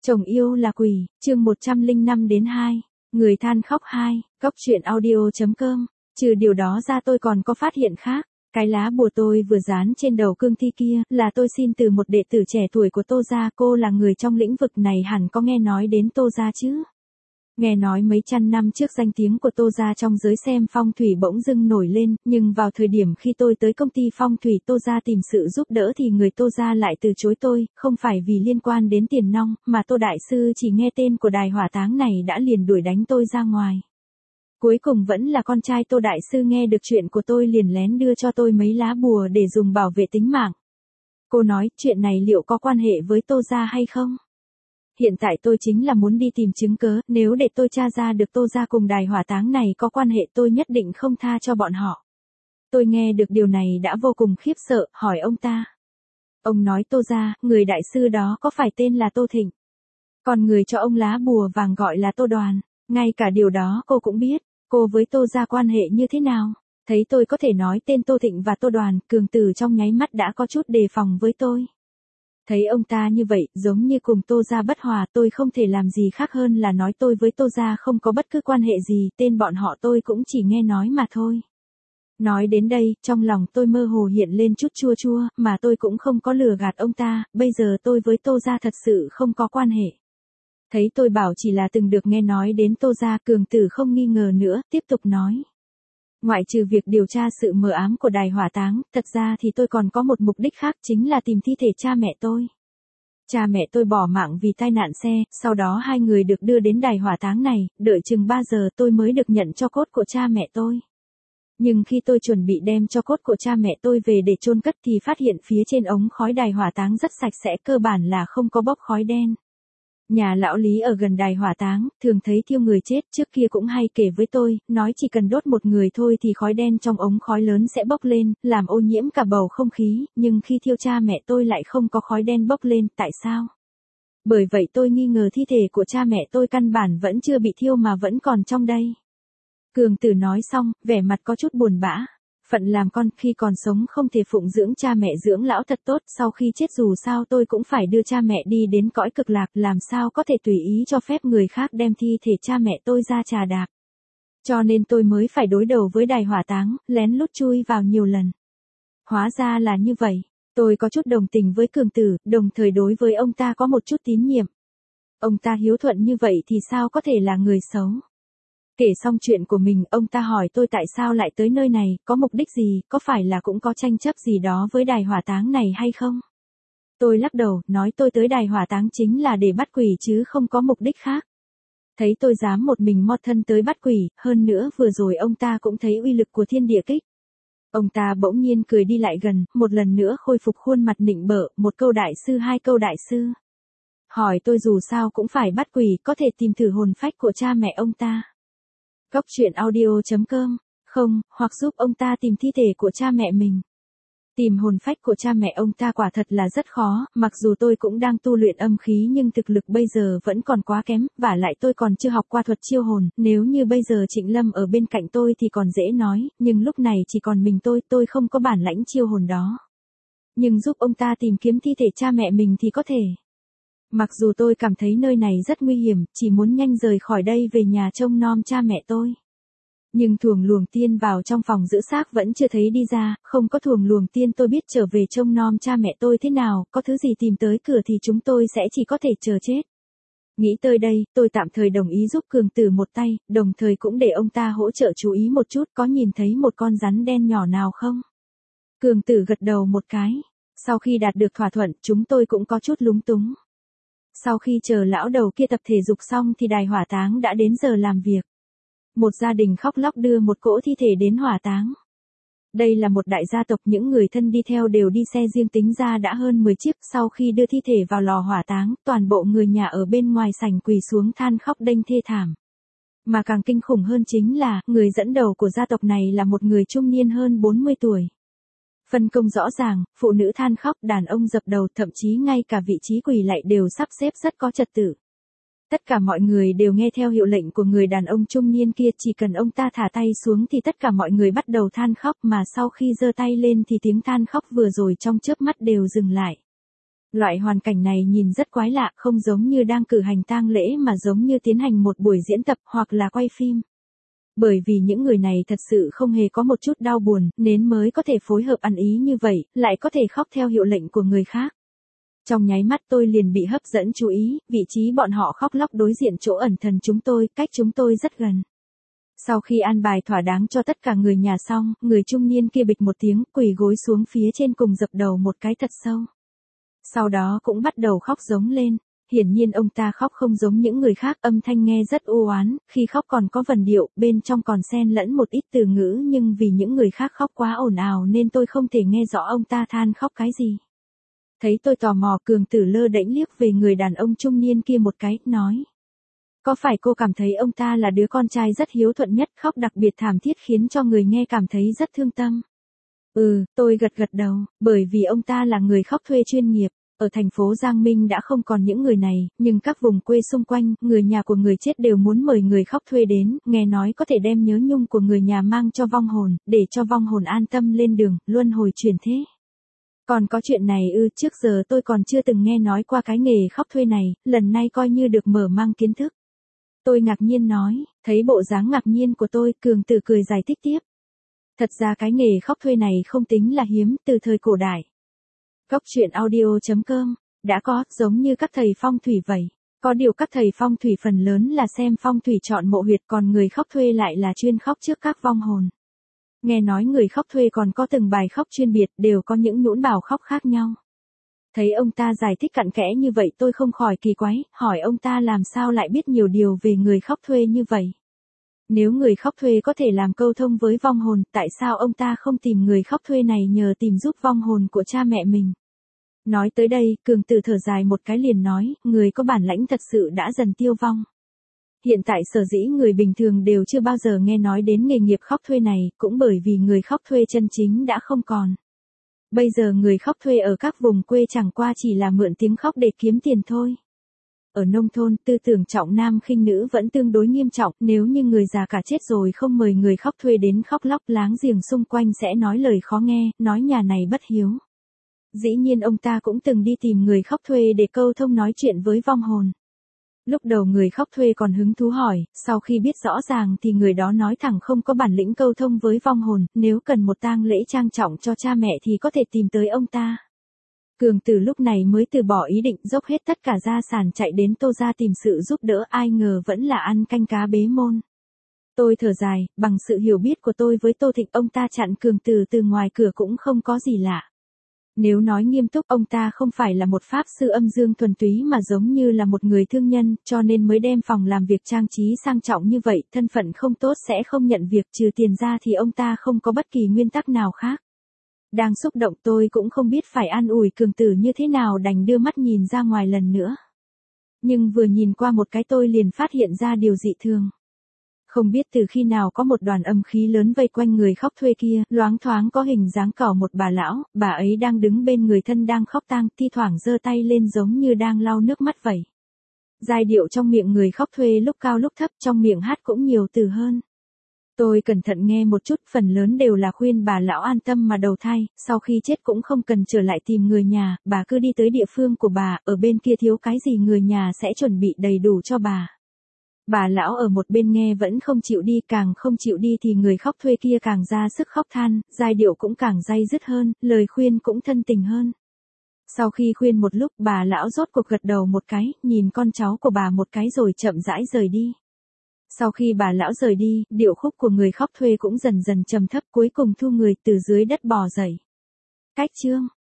Chồng yêu là quỷ, chương 105 đến 2. Người than khóc 2, Cóc truyện audio.com. Trừ điều đó ra tôi còn có phát hiện khác. Cái lá bùa tôi vừa dán trên đầu cương thi kia là tôi xin từ một đệ tử trẻ tuổi của Tô gia. Cô là người trong lĩnh vực này hẳn có nghe nói đến Tô gia chứ. Nghe nói mấy trăm năm trước danh tiếng của Tô gia trong giới xem phong thủy bỗng dưng nổi lên, nhưng vào thời điểm khi tôi tới công ty phong thủy Tô gia tìm sự giúp đỡ thì người Tô gia lại từ chối tôi, không phải vì liên quan đến tiền nong, mà Tô đại sư chỉ nghe tên của đài hỏa táng này đã liền đuổi đánh tôi ra ngoài. Cuối cùng vẫn là con trai Tô đại sư nghe được chuyện của tôi liền lén đưa cho tôi mấy lá bùa để dùng bảo vệ tính mạng. Cô nói chuyện này liệu có quan hệ với Tô gia hay không? Hiện tại tôi chính là muốn đi tìm chứng cớ, nếu để tôi tra ra được Tô gia cùng đài hỏa táng này có quan hệ tôi nhất định không tha cho bọn họ. Tôi nghe được điều này đã vô cùng khiếp sợ, hỏi ông ta. Ông nói Tô gia, người đại sư đó có phải tên là Tô Thịnh? Còn người cho ông lá bùa vàng gọi là Tô Đoàn, ngay cả điều đó cô cũng biết, cô với Tô gia quan hệ như thế nào? Thấy tôi có thể nói tên Tô Thịnh và Tô Đoàn, Cường Tử trong nháy mắt đã có chút đề phòng với tôi. Thấy ông ta như vậy, giống như cùng Tô gia bất hòa, tôi không thể làm gì khác hơn là nói tôi với Tô gia không có bất cứ quan hệ gì, tên bọn họ tôi cũng chỉ nghe nói mà thôi. Nói đến đây, trong lòng tôi mơ hồ hiện lên chút chua chua, mà tôi cũng không có lừa gạt ông ta, bây giờ tôi với Tô gia thật sự không có quan hệ. Thấy tôi bảo chỉ là từng được nghe nói đến Tô gia, Cường Tử không nghi ngờ nữa, tiếp tục nói. Ngoại trừ việc điều tra sự mờ ám của đài hỏa táng, thật ra thì tôi còn có một mục đích khác, chính là tìm thi thể cha mẹ tôi. Cha mẹ tôi bỏ mạng vì tai nạn xe, sau đó hai người được đưa đến đài hỏa táng này, đợi chừng 3 giờ tôi mới được nhận tro cốt của cha mẹ tôi. Nhưng khi tôi chuẩn bị đem tro cốt của cha mẹ tôi về để chôn cất thì phát hiện phía trên ống khói đài hỏa táng rất sạch sẽ, cơ bản là không có bốc khói đen. Nhà lão Lý ở gần đài hỏa táng, thường thấy thiêu người chết, trước kia cũng hay kể với tôi, nói chỉ cần đốt một người thôi thì khói đen trong ống khói lớn sẽ bốc lên, làm ô nhiễm cả bầu không khí, nhưng khi thiêu cha mẹ tôi lại không có khói đen bốc lên, tại sao? Bởi vậy tôi nghi ngờ thi thể của cha mẹ tôi căn bản vẫn chưa bị thiêu mà vẫn còn trong đây. Cường Tử nói xong, vẻ mặt có chút buồn bã. Phận làm con khi còn sống không thể phụng dưỡng cha mẹ dưỡng lão thật tốt, sau khi chết dù sao tôi cũng phải đưa cha mẹ đi đến cõi cực lạc, làm sao có thể tùy ý cho phép người khác đem thi thể cha mẹ tôi ra trà đạp. Cho nên tôi mới phải đối đầu với đài hỏa táng, lén lút chui vào nhiều lần. Hóa ra là như vậy, tôi có chút đồng tình với Cường Tử, đồng thời đối với ông ta có một chút tín nhiệm. Ông ta hiếu thuận như vậy thì sao có thể là người xấu. Kể xong chuyện của mình, ông ta hỏi tôi tại sao lại tới nơi này, có mục đích gì, có phải là cũng có tranh chấp gì đó với đài hỏa táng này hay không? Tôi lắc đầu, nói tôi tới đài hỏa táng chính là để bắt quỷ chứ không có mục đích khác. Thấy tôi dám một mình mót thân tới bắt quỷ, hơn nữa vừa rồi ông ta cũng thấy uy lực của thiên địa kích. Ông ta bỗng nhiên cười đi lại gần, một lần nữa khôi phục khuôn mặt nịnh bợ, một câu đại sư hai câu đại sư. Hỏi tôi dù sao cũng phải bắt quỷ, có thể tìm thử hồn phách của cha mẹ ông ta. Cóc truyện audio.com, không, hoặc giúp ông ta tìm thi thể của cha mẹ mình. Tìm hồn phách của cha mẹ ông ta quả thật là rất khó, mặc dù tôi cũng đang tu luyện âm khí nhưng thực lực bây giờ vẫn còn quá kém, vả lại tôi còn chưa học qua thuật chiêu hồn, nếu như bây giờ Trịnh Lâm ở bên cạnh tôi thì còn dễ nói, nhưng lúc này chỉ còn mình tôi không có bản lãnh chiêu hồn đó. Nhưng giúp ông ta tìm kiếm thi thể cha mẹ mình thì có thể. Mặc dù tôi cảm thấy nơi này rất nguy hiểm, chỉ muốn nhanh rời khỏi đây về nhà trông nom cha mẹ tôi. Nhưng thuồng luồng tiên vào trong phòng giữ xác vẫn chưa thấy đi ra, không có thuồng luồng tiên tôi biết trở về trông nom cha mẹ tôi thế nào, có thứ gì tìm tới cửa thì chúng tôi sẽ chỉ có thể chờ chết. Nghĩ tới đây, tôi tạm thời đồng ý giúp Cường Tử một tay, đồng thời cũng để ông ta hỗ trợ chú ý một chút, có nhìn thấy một con rắn đen nhỏ nào không? Cường Tử gật đầu một cái. Sau khi đạt được thỏa thuận, chúng tôi cũng có chút lúng túng. Sau khi chờ lão đầu kia tập thể dục xong thì đài hỏa táng đã đến giờ làm việc. Một gia đình khóc lóc đưa một cỗ thi thể đến hỏa táng. Đây là một đại gia tộc, những người thân đi theo đều đi xe riêng, tính ra đã hơn 10 chiếc. Sau khi đưa thi thể vào lò hỏa táng, toàn bộ người nhà ở bên ngoài sảnh quỳ xuống than khóc đênh thê thảm. Mà càng kinh khủng hơn chính là, người dẫn đầu của gia tộc này là một người trung niên hơn 40 tuổi. Phân công rõ ràng, phụ nữ than khóc, đàn ông dập đầu, thậm chí ngay cả vị trí quỳ lạy đều sắp xếp rất có trật tự. Tất cả mọi người đều nghe theo hiệu lệnh của người đàn ông trung niên kia, chỉ cần ông ta thả tay xuống thì tất cả mọi người bắt đầu than khóc, mà sau khi giơ tay lên thì tiếng than khóc vừa rồi trong chớp mắt đều dừng lại. Loại hoàn cảnh này nhìn rất quái lạ, không giống như đang cử hành tang lễ mà giống như tiến hành một buổi diễn tập hoặc là quay phim. Bởi vì những người này thật sự không hề có một chút đau buồn, nên mới có thể phối hợp ăn ý như vậy, lại có thể khóc theo hiệu lệnh của người khác. Trong nháy mắt tôi liền bị hấp dẫn chú ý, vị trí bọn họ khóc lóc đối diện chỗ ẩn thần chúng tôi, cách chúng tôi rất gần. Sau khi an bài thỏa đáng cho tất cả người nhà xong, người trung niên kia bịch một tiếng, quỳ gối xuống phía trên cùng dập đầu một cái thật sâu. Sau đó cũng bắt đầu khóc giống lên. Hiển nhiên ông ta khóc không giống những người khác, âm thanh nghe rất u oán, khi khóc còn có vần điệu, bên trong còn xen lẫn một ít từ ngữ, nhưng vì những người khác khóc quá ồn ào nên tôi không thể nghe rõ ông ta than khóc cái gì. Thấy tôi tò mò, Cường Tử lơ đễnh liếc về người đàn ông trung niên kia một cái, nói. Có phải cô cảm thấy ông ta là đứa con trai rất hiếu thuận nhất, khóc đặc biệt thảm thiết khiến cho người nghe cảm thấy rất thương tâm? Tôi gật đầu, bởi vì ông ta là người khóc thuê chuyên nghiệp. Ở thành phố Giang Minh đã không còn những người này, nhưng các vùng quê xung quanh, người nhà của người chết đều muốn mời người khóc thuê đến, nghe nói có thể đem nhớ nhung của người nhà mang cho vong hồn, để cho vong hồn an tâm lên đường, luân hồi chuyển thế. Còn có chuyện này trước giờ tôi còn chưa từng nghe nói qua cái nghề khóc thuê này, lần này coi như được mở mang kiến thức. Tôi ngạc nhiên nói, thấy bộ dáng ngạc nhiên của tôi, Cường Tử cười giải thích tiếp. Thật ra cái nghề khóc thuê này không tính là hiếm, từ thời cổ đại. Góc truyện audio.com, đã có, giống như các thầy phong thủy vậy. Có điều các thầy phong thủy phần lớn là xem phong thủy chọn mộ huyệt, còn người khóc thuê lại là chuyên khóc trước các vong hồn. Nghe nói người khóc thuê còn có từng bài khóc chuyên biệt, đều có những nhũn bảo khóc khác nhau. Thấy ông ta giải thích cặn kẽ như vậy tôi không khỏi kỳ quái, hỏi ông ta làm sao lại biết nhiều điều về người khóc thuê như vậy. Nếu người khóc thuê có thể làm câu thông với vong hồn, tại sao ông ta không tìm người khóc thuê này nhờ tìm giúp vong hồn của cha mẹ mình? Nói tới đây, Cường Tử thở dài một cái liền nói, người có bản lãnh thật sự đã dần tiêu vong. Hiện tại sở dĩ người bình thường đều chưa bao giờ nghe nói đến nghề nghiệp khóc thuê này, cũng bởi vì người khóc thuê chân chính đã không còn. Bây giờ người khóc thuê ở các vùng quê chẳng qua chỉ là mượn tiếng khóc để kiếm tiền thôi. Ở nông thôn, tư tưởng trọng nam khinh nữ vẫn tương đối nghiêm trọng, nếu như người già cả chết rồi không mời người khóc thuê đến khóc lóc, láng giềng xung quanh sẽ nói lời khó nghe, nói nhà này bất hiếu. Dĩ nhiên ông ta cũng từng đi tìm người khóc thuê để câu thông nói chuyện với vong hồn. Lúc đầu người khóc thuê còn hứng thú hỏi, sau khi biết rõ ràng thì người đó nói thẳng không có bản lĩnh câu thông với vong hồn, nếu cần một tang lễ trang trọng cho cha mẹ thì có thể tìm tới ông ta. Cường Tử lúc này mới từ bỏ ý định, dốc hết tất cả gia sản chạy đến Tô gia tìm sự giúp đỡ, ai ngờ vẫn là ăn canh cá bế môn. Tôi thở dài, bằng sự hiểu biết của tôi với Tô Thịnh, ông ta chặn Cường Tử từ ngoài cửa cũng không có gì lạ. Nếu nói nghiêm túc, ông ta không phải là một pháp sư âm dương thuần túy mà giống như là một người thương nhân, cho nên mới đem phòng làm việc trang trí sang trọng như vậy, thân phận không tốt sẽ không nhận việc, trừ tiền ra thì ông ta không có bất kỳ nguyên tắc nào khác. Đang xúc động tôi cũng không biết phải an ủi Cường Tử như thế nào, đành đưa mắt nhìn ra ngoài lần nữa. Nhưng vừa nhìn qua một cái tôi liền phát hiện ra điều dị thường. Không biết từ khi nào có một đoàn âm khí lớn vây quanh người khóc thuê kia, loáng thoáng có hình dáng cỏ một bà lão, bà ấy đang đứng bên người thân đang khóc tang, thi thoảng giơ tay lên giống như đang lau nước mắt vậy. Giai điệu trong miệng người khóc thuê lúc cao lúc thấp, trong miệng hát cũng nhiều từ hơn. Tôi cẩn thận nghe một chút, phần lớn đều là khuyên bà lão an tâm mà đầu thai, sau khi chết cũng không cần trở lại tìm người nhà, bà cứ đi tới địa phương của bà, ở bên kia thiếu cái gì người nhà sẽ chuẩn bị đầy đủ cho bà. Bà lão ở một bên nghe vẫn không chịu đi, càng không chịu đi thì người khóc thuê kia càng ra sức khóc than, giai điệu cũng càng day dứt hơn, lời khuyên cũng thân tình hơn. Sau khi khuyên một lúc, bà lão rốt cuộc gật đầu một cái, nhìn con cháu của bà một cái rồi chậm rãi rời đi. Sau khi bà lão rời đi, điệu khúc của người khóc thuê cũng dần dần trầm thấp, cuối cùng thu người từ dưới đất bò dậy. Cách chương